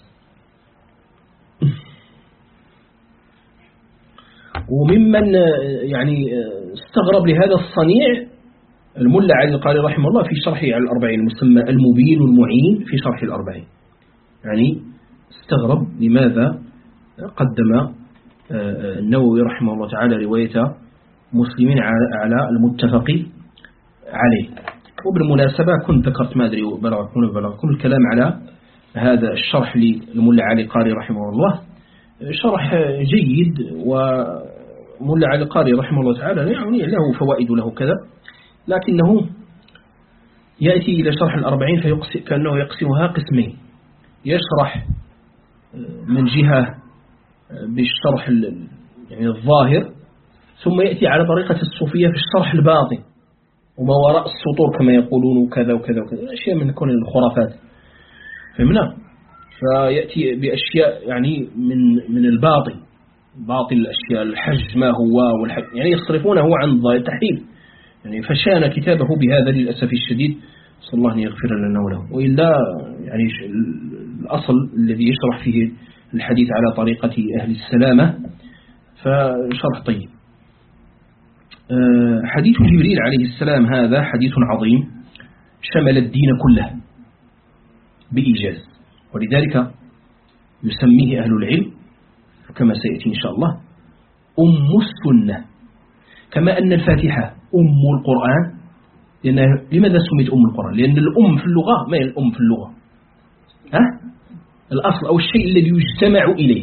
وممن يعني استغرب لهذا الصنيع الملا علي القاري رحمه الله في شرحه على الأربعين المسمى المبين المعين في شرح الأربعين، يعني استغرب لماذا قدم النووي رحمه الله تعالى رواية مسلمين على المتفق عليه. وبالمناسبة كنت ذكرت ما أدري بلغكم بلغكم الكلام على هذا الشرح للملا علي القاري رحمه الله، شرح جيد، وملا علي القاري رحمه الله تعالى يعني له فوائد له كذا، لكنه يأتي إلى شرح الأربعين فيقسم كأنه يقسمها قسمين، يشرح من جهة بالشرح يعني الظاهر، ثم يأتي على طريقة الصوفية في الشرح الباطن وما وراء السطور كما يقولون وكذا وكذا وكذا، أشياء من كون الخرافات، فهمنا؟ فيأتي بأشياء يعني من من الباطن، باطل الأشياء، الحج ما هو والحج، يعني يصرفونه عن ضاء التحريم، يعني فشان كتابه بهذا للأسف الشديد، صلى الله أن يغفر لنا وله. وإلا يعني الأصل الذي يشرح فيه الحديث على طريقة أهل السلامة فشرح طيب. حديث جبريل عليه السلام هذا حديث عظيم شمل الدين كله بإيجاز، ولذلك يسميه أهل العلم كما سيأتي إن شاء الله أم السنة، كما أن الفاتحة أم القرآن. لأن لماذا سميت أم القرآن؟ لأن الأم في اللغة ما هي الأم في اللغة؟ ها؟ الأصل أو الشيء الذي يجتمع إليه.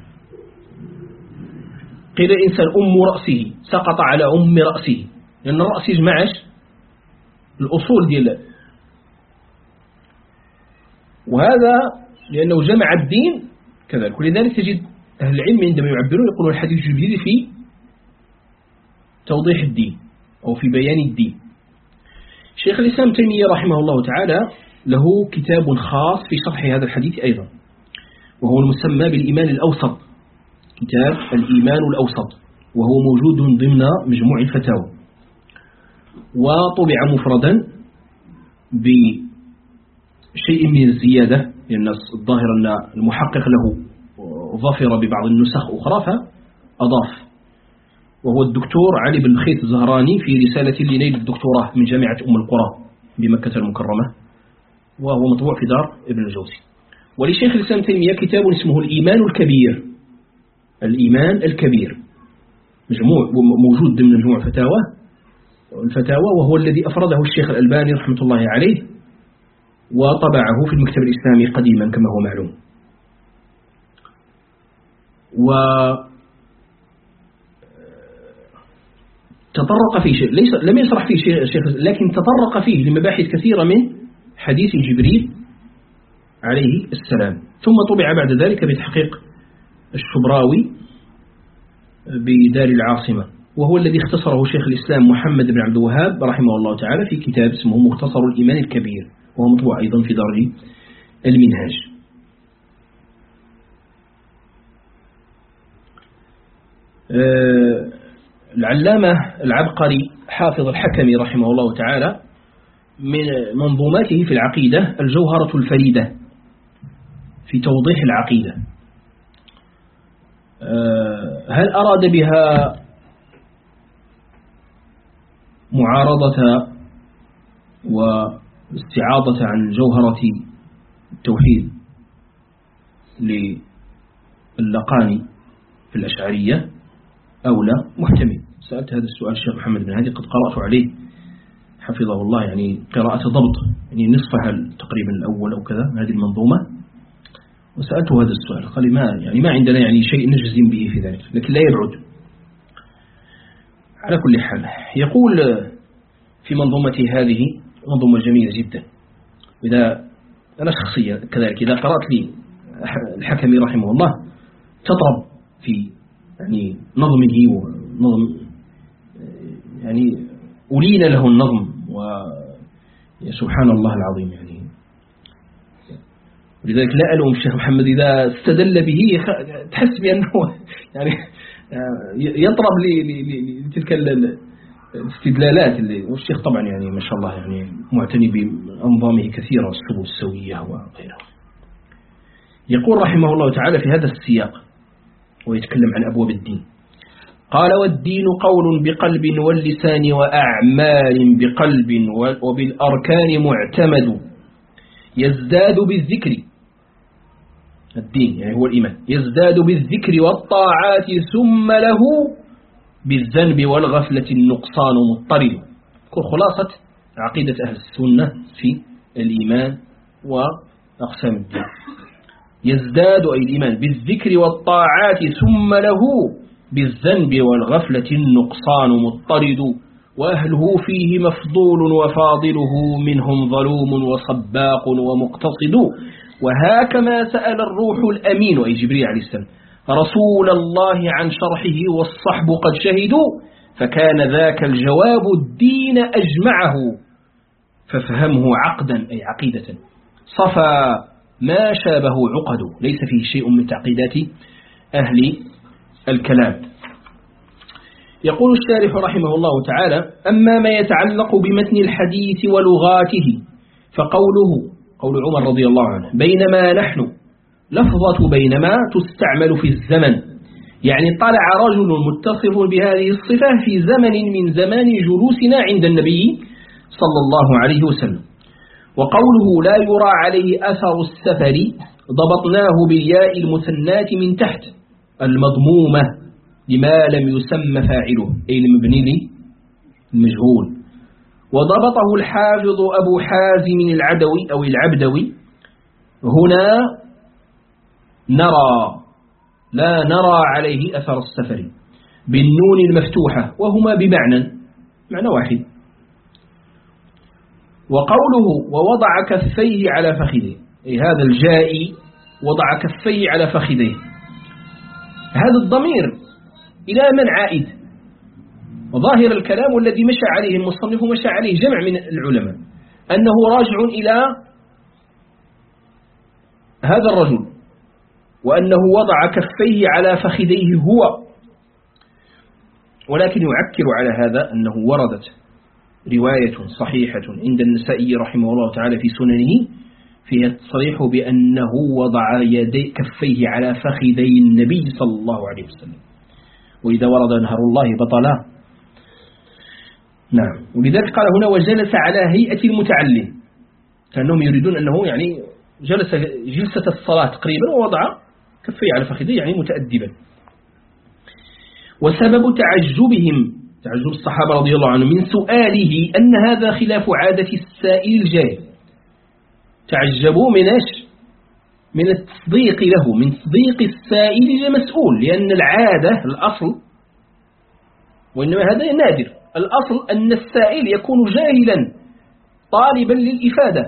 قيل الإنسان أم رأسه، سقط على أم رأسه، لأن الرأس يجمعش الأصول ديال، وهذا لأنه جمع الدين كذلك. ولذلك تجد أهل العلم عندما يعبرون يقولون الحديث جبريل في توضيح الدين أو في بيان الدين. شيخ الإسلام تيمية رحمه الله تعالى له كتاب خاص في شرح هذا الحديث أيضا، وهو المسمى بالإيمان الأوسط، كتاب الإيمان الأوسط، وهو موجود ضمن مجموع الفتاوى، وطبع مفردا بشيء من الزيادة، لأن الظاهر أن المحقق له ظفر ببعض النسخ أخرى فأضاف، وهو الدكتور علي بن خيط الزهراني في رسالة لنيل الدكتوراه من جامعة أم القرى بمكة المكرمة، وهو مطبوع في دار ابن الجوزي. ولشيخ الإسلام تيمية كتاب اسمه الإيمان الكبير، الإيمان الكبير مجموع موجود ضمن مجموع الفتاوى الفتاوى وهو الذي أفرده الشيخ الألباني رحمة الله عليه، وطبعه في المكتب الإسلامي قديما كما هو معلوم. و تطرق فيه شيء، ليس لم يشرح فيه شيء، لكن تطرق فيه لمباحث كثيرة من حديث جبريل عليه السلام. ثم طبع بعد ذلك بتحقيق الشبراوي بدار العاصمة، وهو الذي اختصره شيخ الإسلام محمد بن عبد الوهاب رحمه الله تعالى في كتاب اسمه مختصر الإيمان الكبير، وهو مطبوع أيضا في دار المنهاج. العلامة العبقري حافظ الحكمي رحمه الله تعالى من منظوماته في العقيدة الجوهرة الفريدة في توضيح العقيدة، هل أراد بها معارضة واستعاضة عن جوهرة التوحيد للقاني في الأشعرية أو لا؟ محتمل. سألت هذا السؤال الشيخ محمد بن هادي، قد قرأت عليه حفظه الله يعني قراءة ضبط، يعني نصفها تقريبا الأول أو كذا هذه المنظومة، وسألته هذا السؤال قال لي ما يعني ما عندنا يعني شيء نجزم به في ذلك، لكن لا يبعد. على كل حال يقول في منظومته هذه منظومة جميلة جدا، إذا أنا شخصيا كذلك إذا قرأت لي الحكمي رحمه الله تطرب في يعني نظمه ونظم يعني ألين له النظم، وسبحان الله العظيم يعني. ولذلك لا ألوم الشيخ محمد إذا استدل به تحس بأنه يعني يطرب لتلك الاستدلالات اللي، والشيخ طبعا يعني ما شاء الله يعني معتني بأنظامه كثيرة والسبل السوية وغيرها. يقول رحمه الله تعالى في هذا السياق ويتكلم عن أبواب الدين، قال: والدين قول بقلب واللسان وأعمال بقلب وبالأركان معتمد، يزداد بالذكر، الدين يعني هو الإيمان، يزداد بالذكر والطاعات ثم له بالذنب والغفلة النقصان مضطرد. خلاصة عقيدة أهل السنة في الإيمان وأقسام الدين، يزداد أي الإيمان بالذكر والطاعات ثم له بالذنب والغفلة النقصان مضطرد، وأهله فيه مفضول وفاضله منهم ظلوم وصباق ومقتصد، وهكما سأل الروح الأمين أي جبريل عليه السلام رسول الله عن شرحه والصحب قد شهدوا، فكان ذاك الجواب الدين أجمعه، ففهمه عقدا أي عقيدة صفى ما شابه عقد، ليس فيه شيء من تعقيدات أهل الكلام. يقول الشارح رحمه الله تعالى: أما ما يتعلق بمتن الحديث ولغاته فقوله قول عمر رضي الله عنه: بينما نحن، لفظة بينما تستعمل في الزمن، يعني طلع رجل متصف بهذه الصفة في زمن من زمان جلوسنا عند النبي صلى الله عليه وسلم. وقوله لا يرى عليه أثر السفر ضبطناه بالياء المثنات من تحت المضمومة لما لم يسمى فاعله أي المبني للمجهول. وضبطه الحافظ أبو حازم العدوي أو العبدوي: هنا نرى، لا نرى عليه أثر السفر بالنون المفتوحة، وهما بمعنى معنى واحد. وقوله ووضع كفيه على فخذه، أي هذا الجائي وضع كفيه على فخذه، هذا الضمير إلى من عائد؟ وظاهر الكلام الذي مشى عليه المصنف ومشى عليه جمع من العلماء أنه راجع إلى هذا الرجل، وأنه وضع كفيه على فخذيه هو. ولكن يعكر على هذا أنه وردت رواية صحيحة عند النسائي رحمه الله تعالى في سننه فيها التصريح بأنه وضع يدي كفيه على فخذي النبي صلى الله عليه وسلم، وإذا ورد نهر الله بطلا. نعم. ولذلك قال هنا: وجلس على هيئة المتعلم، كأنهم يريدون أنه يعني جلس جلسة الصلاة تقريبا ووضع كفيه على فخذيه يعني متأدبا. وسبب تعجبهم، تعجب الصحابة رضي الله عنهم من سؤاله، أن هذا خلاف عادة السائل الجاهل. تعجبوا من ايش؟ من التصديق له، من تصديق السائل لمسؤول، لأن العادة الأصل، وإنما هذا نادر، الأصل أن السائل يكون جاهلا طالبا للإفادة.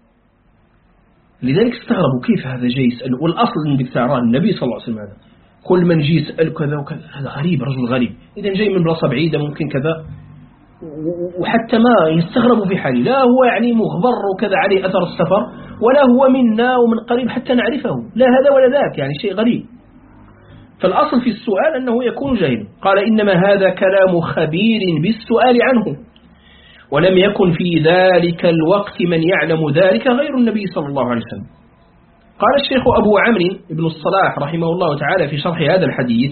لذلك استغربوا كيف هذا جاي يسأل، والأصل أنك تعرف النبي صلى الله عليه وسلم هذا كل من جي يسأل كذا وكذا، هذا غريب، رجل غريب، إذا جاي من بلاصة بعيدة ممكن كذا، وحتى ما يستغربوا في حاله، لا هو يعني مغبر وكذا عليه أثر السفر، ولا هو منا ومن قريب حتى نعرفه، لا هذا ولا ذاك، يعني شيء غريب. فالأصل في السؤال أنه يكون جاهلا. قال: إنما هذا كلام خبير بالسؤال عنه، ولم يكن في ذلك الوقت من يعلم ذلك غير النبي صلى الله عليه وسلم. قال الشيخ أبو عمرو بن الصلاح رحمه الله تعالى في شرح هذا الحديث،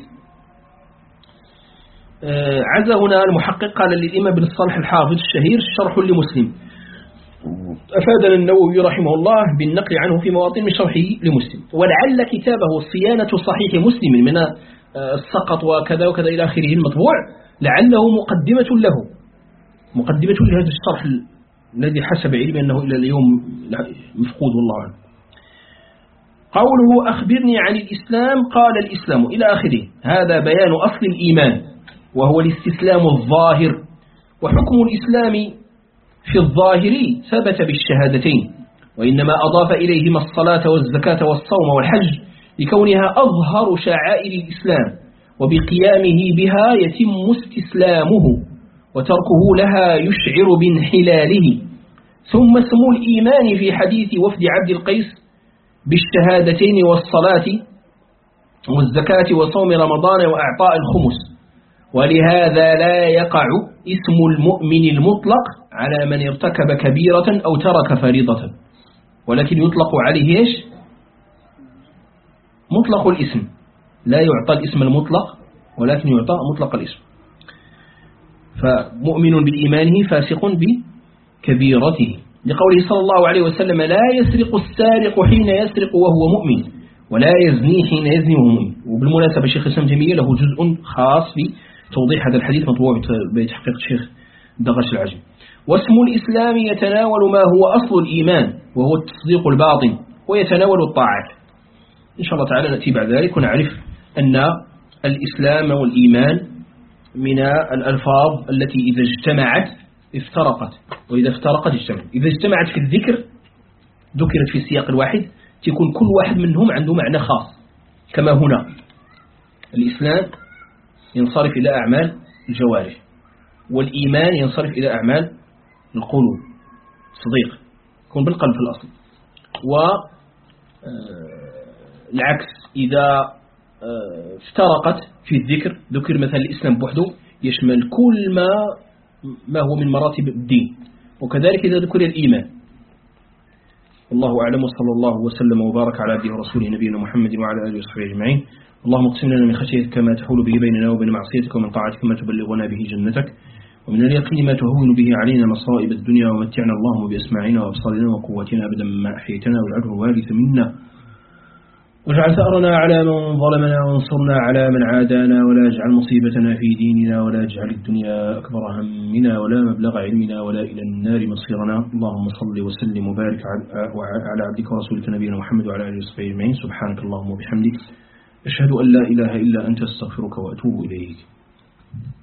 عز هنا المحقق قال للإمام بن الصالح الحافظ الشهير شرح لمسلم، أفادنا النووي رحمه الله بالنقل عنه في مواطن من شرحه لمسلم، ولعل كتابه صيانة صحيح مسلم من السقط وكذا وكذا إلى آخره المطبوع لعله مقدمة له، مقدمة لهذا الشرح الذي حسب علمي أنه إلى اليوم مفقود والله عنه. قوله أخبرني عن الإسلام، قال الإسلام إلى آخره، هذا بيان أصل الإيمان وهو الاستسلام الظاهر، وحكم الإسلام في الظاهر ثبت بالشهادتين، وإنما أضاف إليهما الصلاة والزكاة والصوم والحج لكونها أظهر شعائر الإسلام، وبقيامه بها يتم استسلامه، وتركه لها يشعر بانحلاله. ثم اسم الإيمان في حديث وفد عبد القيس بالشهادتين والصلاة والزكاة وصوم رمضان وأعطاء الخمس. ولهذا لا يقع اسم المؤمن المطلق على من ارتكب كبيرة أو ترك فريضة، ولكن يطلق عليه إيش؟ مطلق الاسم، لا يعطى الاسم المطلق ولكن يعطى مطلق الاسم. فمؤمن بإيمانه فاسق بكبيرته، لقوله صلى الله عليه وسلم: لا يسرق السارق حين يسرق وهو مؤمن، ولا يزني حين يزني وهو مؤمن. وبالمناسبة الشيخ الإسلام تيمية له جزء خاص بتوضيح هذا الحديث مطبوع بتحقيق الشيخ دغش العجمي. واسم الإسلام يتناول ما هو أصل الإيمان وهو التصديق الباطن، ويتناول الطاعات. إن شاء الله تعالى نأتي بعد ذلك ونعرف أن الإسلام والإيمان من الألفاظ التي إذا اجتمعت افترقت، وإذا افترقت اجتمعت. إذا اجتمعت في الذكر ذكرت في السياق الواحد، تكون كل واحد منهم عنده معنى خاص. كما هنا الإسلام ينصرف إلى أعمال الجوارح، والإيمان ينصرف إلى أعمال القلوب، صديق يكون بالقلب في الأصل. والعكس إذا افترقت في الذكر، ذكر مثلا الإسلام بوحده يشمل كل ما ما هو من مراتب الدين، وكذلك إذا ذكر الإيمان. والله أعلم، وصلى الله وسلم وبارك على عبده ورسوله نبينا محمد وعلى آله وصحبه أجمعين. اللهم اقسم لنا من خشيتك ما تحول به بيننا وبين معصيتك، ومن طاعتك ما تبلغنا به جنتك، ومن اليقين ما تهون به علينا مصائب الدنيا، ومتعنا اللهم بأسماعنا وأبصارنا وقوتنا أبدا ما أحييتنا، واجعله الوارث منا، واجعل ثأرنا على من ظلمنا، وانصرنا على من عادانا، ولا اجعل مصيبتنا في ديننا، ولا اجعل الدنيا أكبر همنا ولا مبلغ علمنا ولا إلى النار مصيرنا. اللهم صل وسلم وبارك على عبدك ورسولك نبينا محمد وعلى آله وصحبه أجمعين. سبحانك اللهم وبحمدك، أشهد أن لا إله إلا أنت، استغفرك وأتوب إليك.